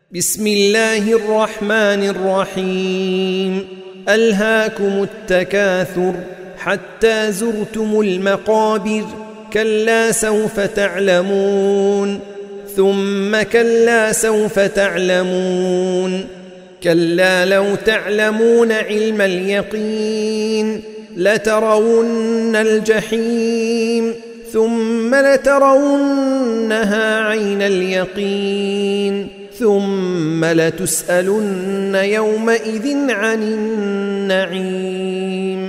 بسم الله الرحمن الرحيم ألهاكم التكاثر حتى زرتم المقابر كلا سوف تعلمون ثم كلا سوف تعلمون كلا لو تعلمون علم اليقين لترون الجحيم ثم لترونها عين اليقين ثم لتسألن يومئذ عن النعيم.